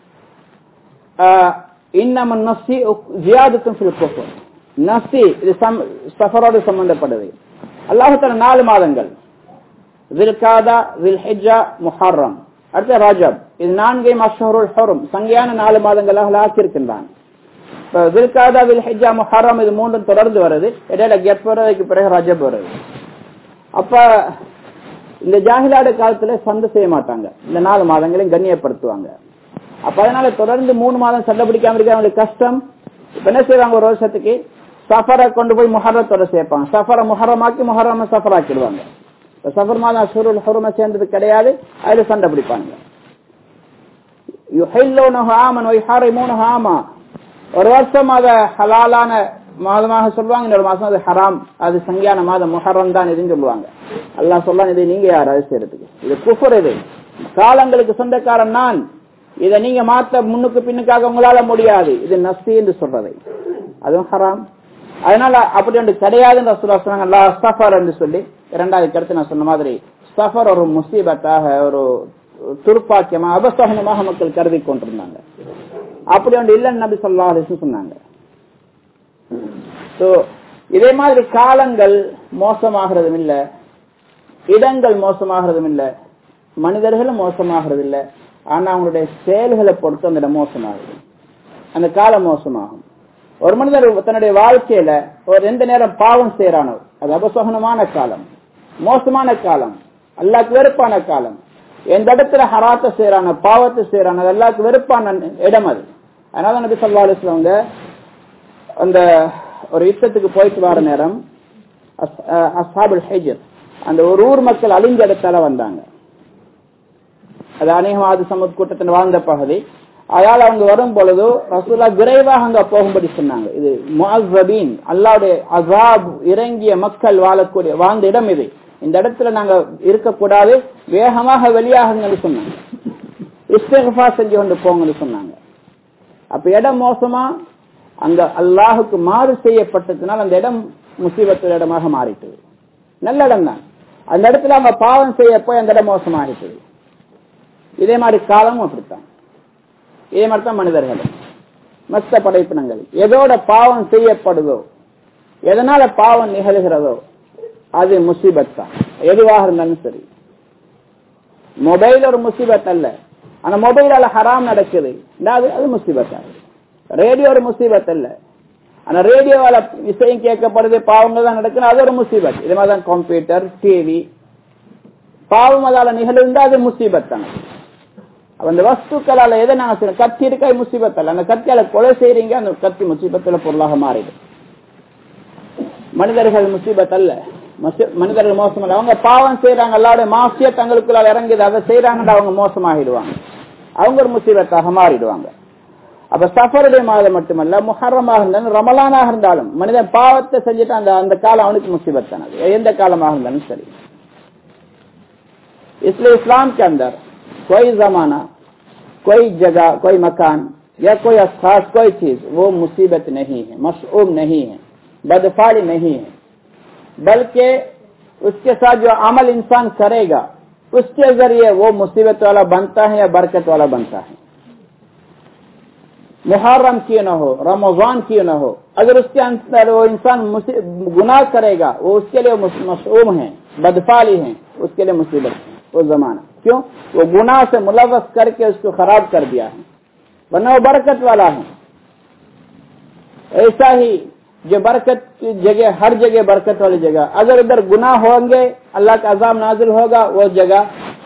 Speaker 2: இன்னமன் நஃப்ஸி ஜியாதத்துன் ஃபில் குஃப்ர், நஃப்ஸி இது சஃபரோடு சம்பந்தப்பட்டது. அல்லாஹ் தஆலா நாலு மாதங்கள் ذில்காதா, ذில்ஹிஜ்ஜா, முஹர்ரம், அடுத்து ரஜப், இது நான்கையும் அஷ்ஹுருல் ஹுரும் சங்கையான நாலு மாதங்களாக ஆக்கியிருக்கின்றான். ذில்காதா, ذில்ஹிஜ்ஜா, முஹர்ரம் இது மூன்றும் தொடர்ந்து வருது. இடையில கெப் வருவதற்கு பிறகு ரஜப் வருது. அப்ப இந்த ஜாஹிலியாவுடைய காலத்துல சண்டை செய்ய மாட்டாங்க, இந்த நாலு மாதங்களையும் கண்ணியப்படுத்துவாங்க. அப்ப அதனால தொடர்ந்து மூணு மாதம் சண்டை பிடிக்காம இருக்க அவங்களுக்கு கஷ்டம். இப்ப என்ன செய்வாங்க, ஒரு வருஷத்துக்கு சஃபரை கொண்டு போய் முஹர்ரத்தோட சேர்ப்பாங்க, சஃபரை முஹர்ரமாக்கி முஹர்ரம சஃபர் ஆக்கிடுவாங்க. சஃபர் மாதம் அஷ்ஹுருல் ஹுரும் சேர்ந்தது கிடையாது, அதுல சண்டை பிடிப்பாங்க. யுஹில்லூனஹு ஆமன் வ யுஹர்ரிமூனஹு ஆமா, ஒரு வருஷம் அத ஹலாலான மாதமாக சொல்லுவாங்க, இன்னொரு மாசம் அது ஹராம், அது சங்கியான மாதம் முஹர்ரம் தான் இதுன்னு சொல்லுவாங்க. அல்லாஹ் சொல்றான், இது நீங்க யார் அது செய்யறதுக்கு, இது குஃபர், இது காலங்களுக்கு சொந்தக்காரன் நான், இதை நீங்க மாத்த முன்னுக்கு பின்னுக்காக உங்களால முடியாது, இது நஃப்ஸி என்று சொல்றது, அதுவும் ஹராம். அதனால அப்படி ஒன்று கிடையாதுன்னு ரசூலுல்லாஹ் சொன்னாங்க. லா சஃபர் என்று சொல்லி இரண்டாவது கருத்து நான் சொன்ன மாதிரி சஃபர் ஒரு முசீபத்தாக ஒரு துர்ப்பாக்கியமா அபசகனமாக மக்கள் கருதி கொண்டிருந்தாங்க. அப்படி ஒன்று இல்லைன்னு நபி ஸல்லல்லாஹு அலைஹி வஸல்லம் சொன்னாங்க. இதே மாதிரி காலங்கள் மோசமாகிறதும் இல்லை, இடங்கள் மோசமாகிறதும் இல்லை, மனிதர்களும் மோசமாகிறது இல்லை. ஆனா அவங்களுடைய செயல்களை பொறுத்து அந்த இடம் மோசமாகுது, அந்த காலம் மோசமாகும். ஒரு மனிதர் தன்னுடைய வாழ்க்கையில ஒரு எந்த நேரம் பாவம் செய்யறானோ அது அபசகனமான காலம், மோசமான காலம், அல்லாஹ்வுக்கு வெறுப்பான காலம். எந்த இடத்துல ஹராத்தை செய்யறானோ பாவத்தை செய்யறானோ அது அல்லாஹ்வுக்கு வெறுப்பான இடம் அது. அதனால நபி ஸல்லல்லாஹு அலைஹி வஸல்லம் அந்த ஒரு யுத்தத்துக்கு போயிட்டு வர நேரம் அஸ்ஹாபுல் ஹிஜ்ர் அந்த ஒரு ஊர் மக்கள் அழிஞ்ச இடத்தால வந்தாங்க. அது அநேகமாவது சமூக கூட்டத்தில் வாழ்ந்த பகுதி. அதனால அவங்க வரும் பொழுது ரசூலுல்லாஹ் விரைவாக அங்க போகும்படி சொன்னாங்க. இது முஅஸ்ஸபீன், அல்லாஹ்வுடைய அஸாப் இறங்கிய மக்கள் வாழக்கூடிய வாழ்ந்த இடம் இது. இந்த இடத்துல நாங்க இருக்கக்கூடாது, வேகமாக வெளியாகுங்கன்னு சொன்னாங்க. இஸ்திக்ஃபார் செஞ்சு கொண்டு போங்கன்னு சொன்னாங்க. அப்ப இடம் மோசமா, அங்க அல்லாஹுக்கு மாறு செய்யப்பட்டதுனால் அந்த இடம் முசீபத்து இடமாக மாறிட்டு. நல்ல இடம் தான், அந்த இடத்துல அவங்க பாவம் செய்ய போய் அந்த இடம் மோசமாகிட்டு. இதே மாதிரி காலமும் அப்படித்தான். இதே மாதிரி தான் மனிதர்கள், மற்ற படைப்பினங்கள் எதோட பாவம் செய்யப்படுதோ, எதனால பாவம் நிகழ்கிறதோ அது முசீபத் தான். எதுவாக இருந்தாலும் சரி. மொபைல் ஒரு முசீபத் அல்ல, ஆனா மொபைலால ஹராம் நடக்குது, அது முசீபத் ஆகுது. ரேடியோ ஒரு முசீபத் அல்ல, ஆனா ரேடியோவால விஷயம் கேட்கப்படுது, பாவங்கள் தான் நடக்குது, அது ஒரு முசீபத். இதே மாதிரிதான் கம்ப்யூட்டர், டிவி, பாவம் அதால நிகழ்ந்தா அது முசீபத் தான். அந்த வஸ்துக்களால எதை நாங்க சொல்றோம், கத்தி இருக்கா முசீபத் அல்ல, அந்த கத்தியால கொலை செய்றீங்க, அந்த கத்தி முசீபத்துல பொருளாக மாறிடும். மனிதர்கள் முசீபத் அல்ல, மனிதர்கள் மோசம் அல்ல. அவங்க பாவம் செய்யறாங்க, அல்லாவுடைய மாசிய தங்களுக்குள்ள இறங்குது, அதை செய்யறாங்கன்னு அவங்க மோசமாகிடுவாங்க, அவங்க ஒரு முசீபத்தாக மாறிடுவாங்க. அப்ப சஃபருடைய மாதம் மட்டுமல்ல, முஹர்ரமாக இருந்தாலும் ரமலானாக இருந்தாலும் மனிதன் பாவத்தை செஞ்சுட்டு அந்த அந்த காலம் அவனுக்கு முசீபத் தானது, எந்த காலமாக இருந்தாலும் சரி. इसलिए इस्लाम के अंदर कोई जमाना, कोई जगह, कोई मकान या कोई खास कोई चीज वो मुसीबत नहीं है, मशऊम नहीं है, बदफाली नहीं है, बल्कि उसके साथ जो अमल इंसान करेगा उसके जरिए वो मुसीबत वाला बनता है या बरकत वाला बनता है. मुहर्रम क्यों न हो, रमजान क्यों न हो, अगर उसके अंदर वो इंसान गुनाह करेगा वो उसके लिए मशऊम है, बदफाली है, उसके लिए मुसीबत है वो जमाना. क्यों? वो गुनाह से मुलव्वस करके उसको खराब कर दिया है, वरना वो बरकत वाला है. ऐसा ही जो बरकत की जगह, हर जगह बरकत वाली जगह, अगर उधर गुनाह होंगे अल्लाह का अजाब नाजिल होगा, वो जगह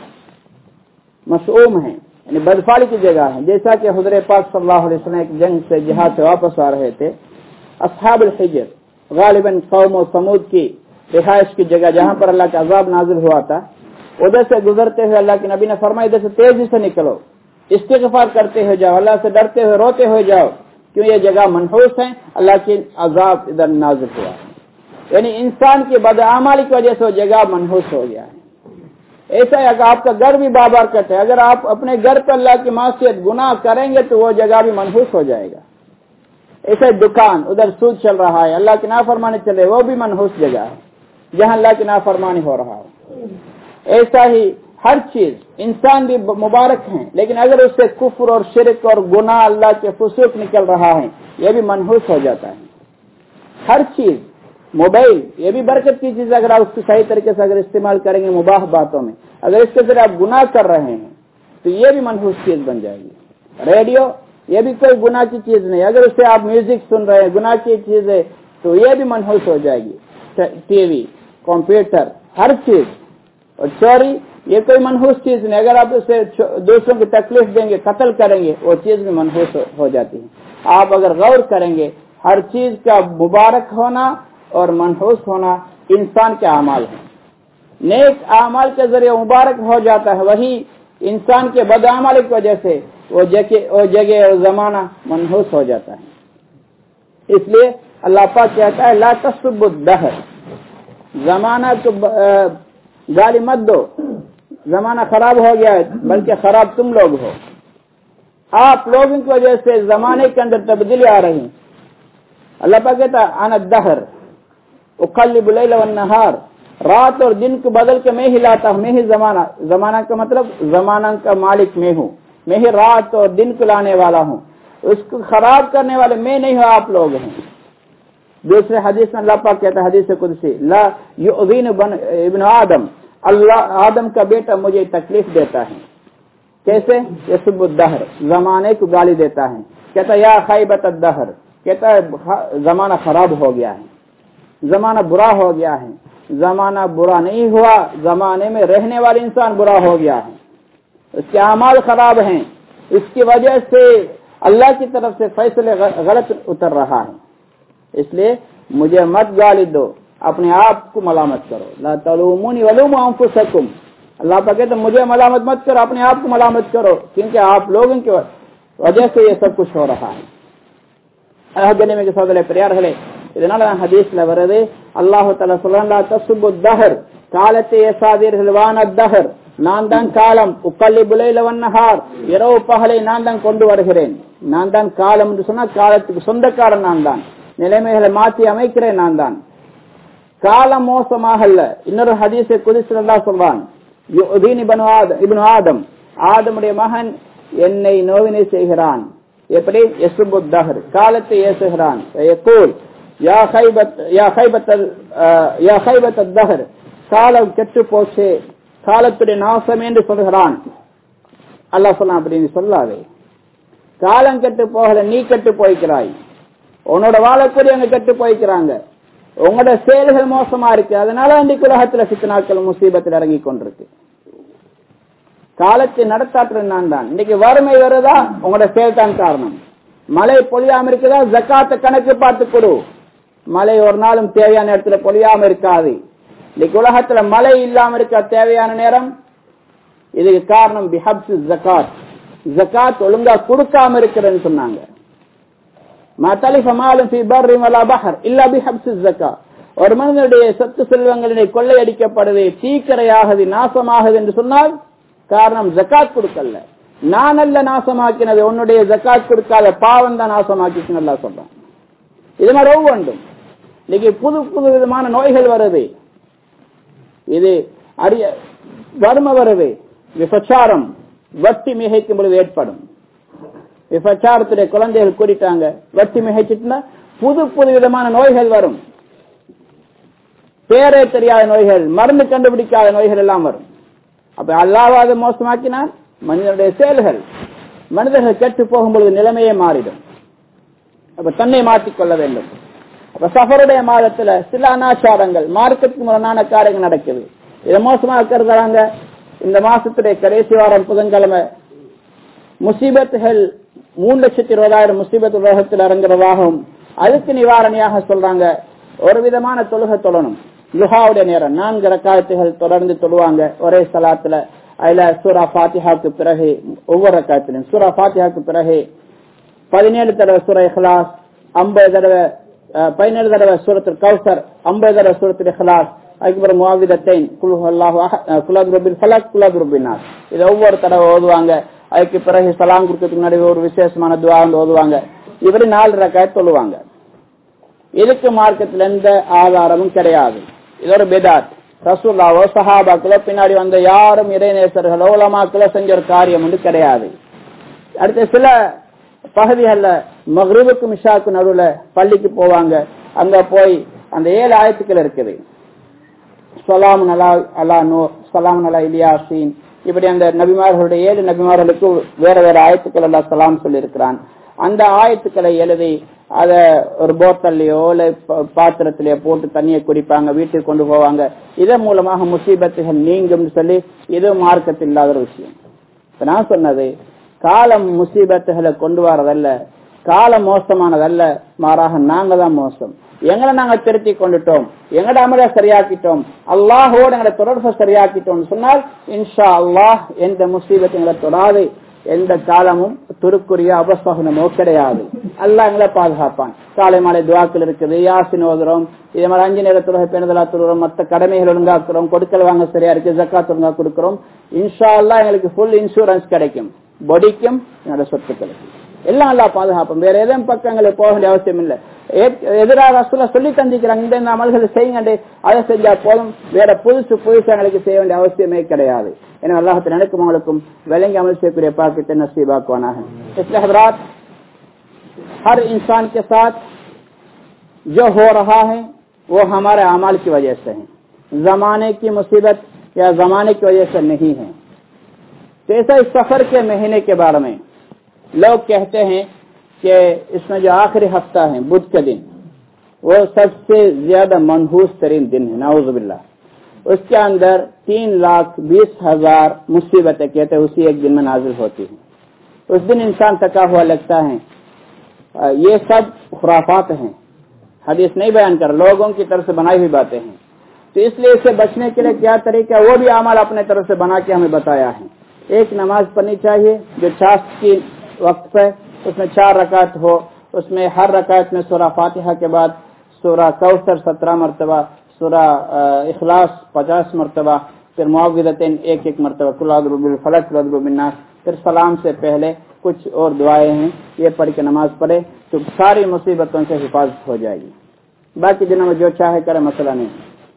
Speaker 2: मशऊम है, यानी बदफाली की जगह है. जैसा कि हुज़ूर पाक सल्लल्लाहु अलैहि वसल्लम एक जंग से, जिहाद से वापस आ रहे थे, अस्हाबुल हिज्र गालिबन कौम और समूद की रिहाइश की जगह जहां पर अल्लाह का अजाब नाजिल हुआ था, उधर से गुजरते हुए अल्लाह के नबी ने फरमाया इधर से तेजी से निकलो, इस्तिग़फ़ार करते हुए जाओ, अल्लाह से डरते हुए रोते हुए जाओ, क्यों ये जगह मनहूस है, अल्लाह की अजाब इधर नाज़िल हुआ है. यानी इंसान की बदआमाली की वजह से वो जगह मनहूस हो गया है. ऐसा है, अगर आपका घर भी बाबरकत है, अगर आप अपने घर पर अल्लाह की मासियत गुनाह करेंगे तो वो जगह भी मनहूस हो जाएगा. ऐसा दुकान, उधर सूद चल रहा है, अल्लाह की नाफरमानी चले, वो भी मनहूस जगह है जहां अल्लाह की नाफरमानी हो रहा है. ऐसा ही हर चीज, इंसान भी मुबारक है, लेकिन अगर उससे कुफ्र और शिरक और गुनाह, अल्लाह के फुसूक निकल रहा है, यह भी मनहूस हो जाता है. हर चीज, मोबाइल, ये भी बरकत की चीज, अगर आप उसको सही तरीके से अगर इस्तेमाल करेंगे मुबाह बातों में, अगर इसके जरिए आप गुनाह कर रहे हैं तो ये भी मनहूस चीज बन जाएगी. रेडियो, ये भी कोई गुनाह की चीज नहीं, अगर उससे आप म्यूजिक सुन रहे हैं, गुनाह की चीज है, तो ये भी मनहूस हो जाएगी. टीवी, कंप्यूटर, हर चीज. और चोरी, ये कोई मनहूस चीज नहीं, अगर आप उसे दूसरों की तकलीफ देंगे, कत्ल करेंगे, वो चीज भी मनहूस हो जाती है. आप अगर गौर करेंगे, हर चीज का मुबारक होना और मनहूस होना इंसान के अमाल है. नेक अमाल के जरिए मुबारक हो जाता है, वही इंसान के बदअमाली की वजह से वो जगह वो जगह और जमाना मनहूस हो जाता है. इसलिए अल्लाह पाक कहता है ला तस्बुद दहर, जमाना को गाली मत दो, जमाना खराब हो गया है, बल्कि खराब तुम लोग हो. आप लोगों की वजह से जमाने के अंदर तब्दीली आ रही. अल्लाह पाक कहता है अना दहर उक़ल्लिबु लैल वन नहार, रात और दिन को बदल के मैं हिलाता हूं, मैं ही जमाना. जमाना का मतलब जमाना का मालिक मैं हूं, मैं ही रात और दिन को लाने वाला हूं, उसको खराब करने वाले मैं नहीं हूं, आप लोग हैं. दूसरे हदीस में अल्लाह पाक कहता है, हदीस कुदसी, ला युज़ीन इब्न आदम, अल्लाह आदम का बेटा मुझे तकलीफ देता है. कैसे? यसुब्बुद दहर, जमाने को गाली देता है. कहता है या खैबत दहर, कहता है जमाना खराब हो गया है, जमाना बुरा हो गया है. जमाना बुरा नहीं हुआ, जमाने में रहने वाले इंसान बुरा हो गया है, उसके अमाल खराब हैं, इसकी वजह से अल्लाह की तरफ से फैसले गलत उतर रहा है. इसलिए मुझे मत गाली दो, अपने आप को मलामत करो. ला तलूमुनी वलूमू अंफुसकुम, अल्लाह पाक कहता है मुझे मलामत मत करो, अपने आप को मलामत करो, क्योंकि आप लोगों की वजह से ये सब कुछ हो रहा है. கண்ணியமிக்க சகோதரர்களே, பெரியார்களே, இதனால நான் ஹதீஸ்ல வருது, அல்லாஹ் தஆலா சொல்றான் லா தஸ்புத் தஹர், காலத்தை ஏசாதீர்கள் வானத்தஹர், நான் தான் காலம், உக்கல்லிபுலைல வன்னஹார், இரவு பகலை நான் தான் கொண்டு வருகிறேன். நான் தான் காலம் என்று சொன்னா காலத்துக்கு சொந்தக்காரன் நான் தான், நிலைமைகளை மாற்றி அமைக்கிறேன் நான் தான். காலம் மோசமாக அல்ல. இன்னொரு ஹதீஸை குதிஸ் அல்லாஹ் சொல்வான், இப்னு ஆதம், ஆதமுடைய மகன் என்னை நோவினை செய்கிறான். எப்படி? யஸ்புத்தஹர், காலத்தை ஏசுகிறான். யகூல் யா கைபத் யா கைபத் யா கைபத் அத்தஹர், காலம் கெட்டு போச்சு, காலத்துடைய நாசம் என்று சொல்கிறான். அல்லாஹ் சொன்னான், அப்படி நீ சொல்லாதே, காலம் கெட்டு போகல, நீ கெட்டு போய்க்கிறாய். உன்னோட வாழக்கூடியவங்க கெட்டு போய்க்கிறாங்க, உங்களோட செயல்கள் மோசமா இருக்கு. அதனால இன்றைக்கு உலகத்துல சித்தனாக்கள் முசீபத்தில் இறங்கி கொண்டிருக்கு. காலத்தை நடத்தாற்றுறது நான் தான். இன்னைக்கு வறுமை வருதா, உங்களோட செயல் தான் காரணம். மழை பொழியாம இருக்குதா, ஜக்காத்தை கணக்கு பார்த்து கொடு. மழை ஒரு நாளும் தேவையான இடத்துல பொழியாம இருக்காது. இன்னைக்கு உலகத்துல மழை இல்லாம இருக்க தேவையான நேரம், இதுக்கு காரணம் பிஹப்ஸ் ஜக்காத். ஜக்காத் ஒழுங்கா கொடுக்காம இருக்கிறன்னு சொன்னாங்க. ஒரு மனிதனுடைய சொத்து செல்வங்களினை கொள்ளையடிக்கப்படுது, தீக்கரையாகுது, நாசமாகுது என்று சொன்னால் காரணம் ஜக்காத் கொடுக்கல. நான் அல்ல நாசமாக்கினது, உன்னுடைய ஜக்காத் கொடுக்காத பாவம் தான் நாசமாக்கிச்சு நல்லா சொல்றான். இது மாதிரி ஒவ்வொன்றும் இன்னைக்கு புது புது விதமான நோய்கள் வருது. இது அரிய வறுமை வருது, விபச்சாரம், வட்டி மிகைக்கும் பொழுது ஏற்படும். விபச்சாரத்துடைய குழந்தைகள் கூடிட்டாங்க, வட்டி மிகைச்சுன்னா புது புது விதமான நோய்கள் வரும். பேரே தெரியாத நோய்கள், மருந்து கண்டுபிடிக்காத நோய்கள் எல்லாம் வரும். அப்ப அல்லாஹ்வை மோசமாக்கினால் மனிதனுடைய செயல்கள், மனிதர்கள் கெட்டு போகும்பொழுது நிலைமையே மாறிடும். அப்ப தன்னை மாற்றிக்கொள்ள வேண்டும். அப்ப சஃபருடைய மாதத்துல சில அனாச்சாரங்கள், மார்க்கத்துக்கு முரணான காரியங்கள் நடக்குது. இதை மோசமா கருதுறாங்க. இந்த மாசத்துடைய கடைசி வாரம் புதன்கிழமை முசீபத்துகள் மூன்று லட்சத்தி இருபதாயிரம் முசீபத்து உலகத்தில் இறங்குறதாகவும் அதுக்கு நிவாரணியாக சொல்றாங்க ஒரு விதமான தொழுகை தொழணும். லுஹாவுடைய நேரம் நான்கு ரக்காயத்துகள் தொடர்ந்து தொழுவாங்க ஒரே சலாத்துல. அதுல சூரா ஃபாத்திஹாவுக்கு பிறகு ஒவ்வொரு ரக்காயத்திலும் சூரா ஃபாத்திஹாவுக்கு பிறகு பதினேழு தடவை சூரா இஹ்லாஸ், ஐம்பது தடவை பதினேழு தடவை சூரத்துல் கௌசர், ஐம்பது தடவை சூரத்துல் இஹ்லாஸ், அதுக்கப்புறம் முஅவ்விதத்தைன், குல் ஹுவல்லாஹு அஹத், குல் அஊது பில் ஃபலக், குல் அஊது பின் நாஸ். இதை ஒவ்வொரு தடவை ஓதுவாங்க. அதுக்கு பிறகு சலாம் கொடுக்கறதுக்கு முன்னாடி ஒரு விசேஷமான துஆ வந்து ஓதுவாங்க. இப்படி நாலு ரக்காயத் தொழுவாங்க. இதுக்கு மார்க்கத்தில் எந்த ஆதாரமும் கிடையாது. இது ஒரு பிதாத். ரசூலுல்லாஹோ சஹாபாக்களோ பின்னாடி வந்த யாரும் இறைநேசர்களோ உலமாக்களோ செஞ்ச ஒரு காரியம் வந்து கிடையாது. அடுத்த சில பகுதிகள்ல மக்ரிபுக்கும் இஷாக்கு நடுவுல பள்ளிக்கு போவாங்க. அங்க போய் அந்த ஏழு ஆயத்துக்கள் இருக்குது. சலாமுன் அலா அலா நூ, சலாமுன் அலா இலியாசீன், இப்படி அந்த நபிமார்களுடைய ஏழு நபிமார்களுக்கு வேற வேற ஆயத்துக்கள் எல்லாம் சலாம் சொல்லி இருக்கிறான். அந்த ஆயத்துக்களை எழுதி அத ஒரு போத்தல்லையோ இல்ல பாத்திரத்திலேயோ போட்டு தண்ணியை குடிப்பாங்க, வீட்டுக்கு கொண்டு போவாங்க. இதன் மூலமாக முசீபத்துகள் நீங்கும் சொல்லி இது மார்க்கத்தில் இல்லாத ஒரு விஷயம். இப்ப நான் சொன்னது காலம் முசீபத்துகளை கொண்டு வரதல்ல, காலம் மோசமானதல்ல, மாறாக நாங்க தான் மோசம். எங்களை நாங்க திருத்தி கொண்டுட்டோம், எங்கட அமலை சரியாக்கிட்டோம், அல்லாஹோடு எங்களை தொடர்பை சரியாக்கிட்டோம் சொன்னால் இன்ஷா அல்லாஹ் எந்த முசீபத்துகளை தொடாது, எந்த காலமும் துருக்குரிய அபசகுனமோ கிடையாது. அல்லாஹ் எங்களை பாதுகாப்பான். காலை மாலை துவாக்கள் இருக்குது, யாசின் ஓதுறோம், இதே மாதிரி அஞ்சு நேர தொழுகை பேணுதலா தொழுகிறோம், மற்ற கடமைகள் ஒழுங்காக்குறோம், கொடுக்கல் வாங்க சரியா இருக்கு, ஜக்காத் ஒழுங்கா கொடுக்கிறோம். இன்ஷா அல்லாஹ் எங்களுக்கு ஃபுல் இன்சூரன்ஸ் கிடைக்கும், பொடிக்கும் என்னோட சொத்துக்களுக்கு எல்லாம் எல்லாம் பாதுகாப்போம். வேற எதுவும் பக்கங்களுக்கு போக வேண்டிய அவசியம் இல்லை. எதிராக ரசூலுல்லாஹ் சொல்லி தந்திக்கிறாங்க, இந்த அமல்களை செய்யுங்க, அதை செஞ்சா போதும், வேற புதுசு புதுசு எங்களுக்கு செய்ய வேண்டிய அவசியமே கிடையாது. ஏன்னா அல்லாஹ் நினைக்கும் அவங்களுக்கும் விளங்கி அமல் செய்யக்கூடிய பாக்கியத்தை நசீபாக்குவானாக. इसलिए हज़रात हर इंसान के साथ जो हो रहा है वो हमारे अमाल की वजह से है, जमाने की मुसीबत या जमाने की वजह से नहीं है। जैसा इस सफर के महीने के बारे में लोग कहते हैं कि इसमें जो आखिरी हफ्ता है बुध के दिन वो सबसे ज्यादा मनहूस तरीन दिन है, नाउज़ु बिल्लाह। उसके अंदर तीन लाख बीस हजार मुसीबतें कहते हैं उसी एक दिन में नाजिल होती है। उस दिन इंसान थका हुआ लगता है। ये सब खुराफात हैं, हदीस नहीं बयान कर, लोगों की तरफ से बनाई हुई बातें हैं। तो इसलिए इससे बचने के लिए क्या तरीका, वो भी अमल अपने तरफ से बना के हमें बताया है। एक नमाज पढ़नी चाहिए जो चाश की वक्त पे, उसमें चार रकात हो, उसमें हर रकात में सूरा फातिहा के बाद सूरा कौसर सत्रह मरतबा, سورہ اخلاص پچاس مرتبہ، پھر معوذتین ایک ایک مرتبہ، قل اعوذ برب الفلق قل اعوذ برب الناس، پھر سلام سے پہلے کچھ اور دعائیں ہیں، یہ پڑھ کے نماز پڑھے تو ساری مصیبتوں سے حفاظت ہو جائے گی۔ باقی دنوں میں جو چاہے کرے، مسئلہ نہیں۔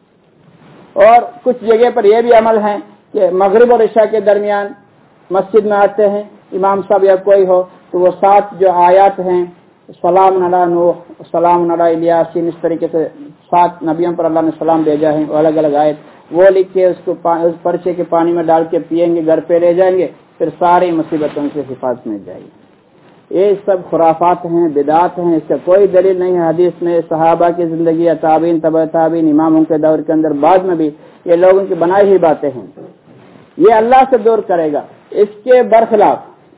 Speaker 2: اور کچھ جگہ پر یہ بھی عمل ہے کہ مغرب اور عشاء کے درمیان مسجد میں آتے ہیں، امام صاحب یا کوئی ہو تو وہ سات جو آیات ہیں، سلام علی نوح، سلام علی الیاسین، اس طریقے سے سات نبیوں پر اللہ نے سلام بھیجا ہے، الگ الگ آیت، وہ لکھ کے اس کو اس پرچے کے پانی میں ڈال کے پیئیں گے، گھر پہ لے جائیں گے، پھر ساری مصیبتوں سے حفاظت مل جائے گی۔ یہ سب خرافات ہیں، بدعات ہیں، اس کا کوئی دلیل نہیں ہے حدیث میں، صحابہ کی زندگی یا تابعین، تبع تابعین، اماموں کے دور کے اندر بعد میں بھی یہ لوگوں کی بنائی ہوئی باتیں ہیں، یہ اللہ سے دور کرے گا۔ اس کے برخلاف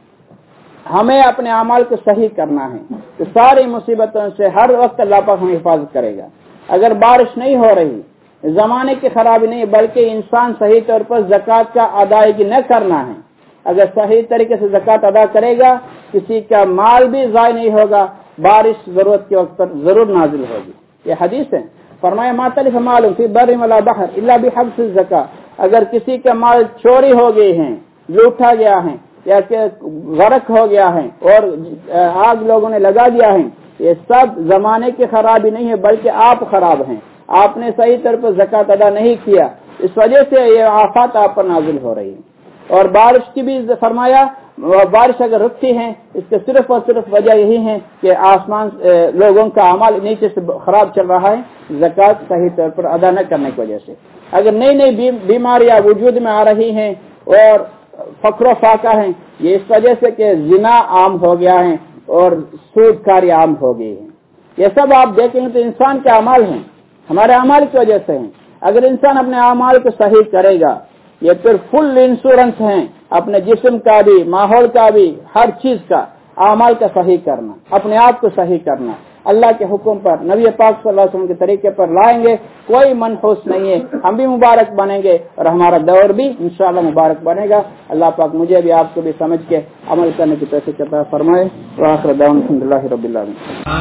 Speaker 2: ہمیں اپنے اعمال کو صحیح کرنا ہے تو ساری مصیبتوں سے ہر وقت اللہ پاک ہمیں حفاظت کرے گا۔ اگر بارش نہیں ہو رہی، زمانے کی خرابی نہیں، بلکہ انسان صحیح طور پر زکوٰۃ کا ادائیگی نہ کرنا ہے، اگر صحیح طریقے سے زکوٰۃ ادا کرے گا، کسی کا مال بھی ضائع نہیں ہوگا، بارش ضرورت کے وقت پر ضرور نازل ہوگی۔ یہ حدیث ہے، فرمایا ما تلف مال فی بر ولا بحر الا بحبس الزکاۃ، اگر کسی کا مال چوری ہو گئے ہیں، لوٹا گیا ہے یا کہ غرق ہو گیا ہے اور آگ لوگوں نے لگا دیا ہے، یہ سب زمانے کی خرابی نہیں ہے بلکہ آپ خراب ہیں، آپ نے صحیح طور پر زکوٰۃ ادا نہیں کیا، اس وجہ سے یہ آفات آپ پر نازل ہو رہی ہے۔ اور بارش کی بھی فرمایا، بارش اگر رکتی ہے اس کے صرف اور صرف وجہ یہی ہے کہ آسمان لوگوں کا اعمال نیچے سے خراب چل رہا ہے، زکوٰۃ صحیح طور پر ادا نہ کرنے کی وجہ سے۔ اگر نئی نئی بیماریاں وجود میں آ رہی ہیں اور فقر و فاقہ ہیں، یہ اس وجہ سے کہ زنا عام ہو گیا ہے اور سود کاری عام ہو گئی ہے۔ یہ سب آپ دیکھیں گے تو انسان کے اعمال ہیں، ہمارے اعمال کی وجہ سے ہیں۔ اگر انسان اپنے اعمال کو صحیح کرے گا، یہ پھر فل انشورنس ہیں اپنے جسم کا بھی، ماحول کا بھی، ہر چیز کا، اعمال کا صحیح کرنا، اپنے آپ کو صحیح کرنا، اللہ کے حکم پر، نبی پاک صلی اللہ علیہ وسلم کے طریقے پر لائیں گے، کوئی منحوس نہیں ہے، ہم بھی مبارک بنیں گے اور ہمارا دور بھی انشاءاللہ مبارک بنے گا۔ اللہ پاک مجھے بھی آپ کو بھی سمجھ کے عمل کرنے کی توفیق عطا فرمائے۔ وآخر دعوانا الحمدللہ رب العالمین۔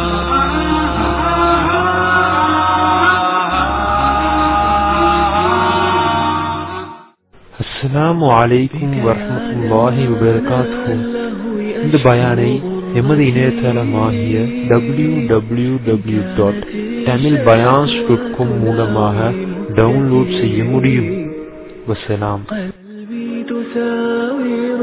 Speaker 1: அஸ்ஸலாமு அலைக்கும் வரஹ்மத்துல்லாஹி வபரகாத்துஹு. இந்த பயானை எமது இணையதளமாகிய W W W dot Tamil பயான்ஸ் டாட் காம் மூலமாக டவுன்லோட் செய்ய முடியும். வஸ்ஸலாம்.